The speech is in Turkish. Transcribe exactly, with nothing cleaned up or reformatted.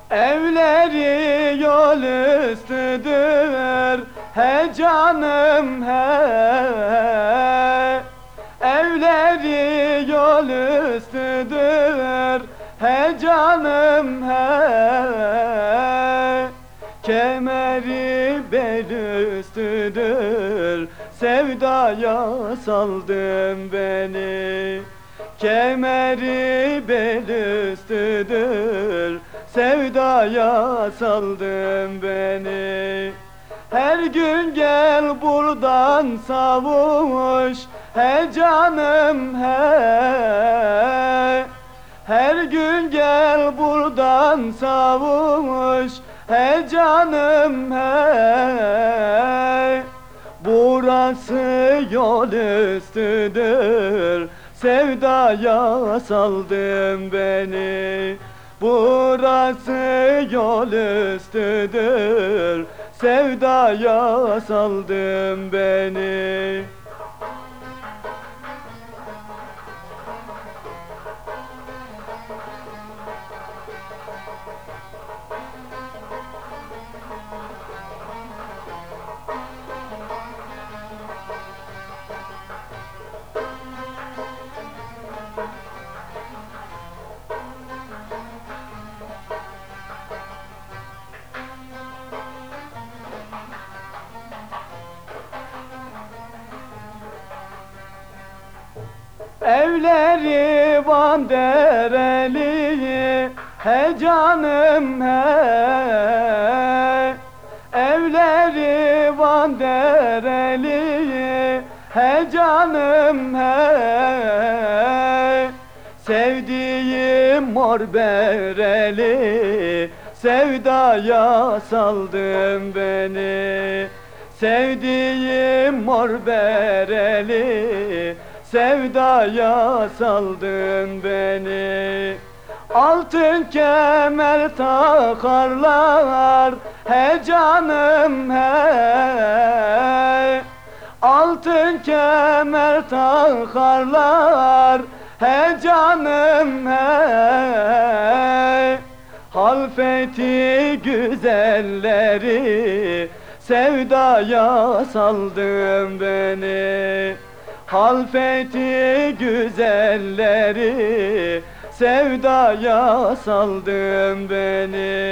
Evleri yol üstüdür, he canım he. Evleri yol üstüdür, he canım he. Kemeri bel üstüdür, sevdaya saldın beni. Kemeri bel üstüdür, sevdaya saldın beni. Her gün gel buradan savuş, he canım he. Her gün gel buradan savuş, he canım he. Burası yol üstüdür, sevdaya saldın beni. Burası yol üstüdür, sevdaya saldın beni. Evleri Van Dereli, he canım he. Evleri Van Dereli, he canım he. Sevdiğim mor bereli, sevdaya saldın beni. Sevdiğim mor bereli, sevdaya saldın beni. Altın kemer takarlar, he canım he. Altın kemer takarlar, he canım he. Halfeti güzelleri, sevdaya saldın beni. Halfeti güzelleri, sevdaya saldın beni.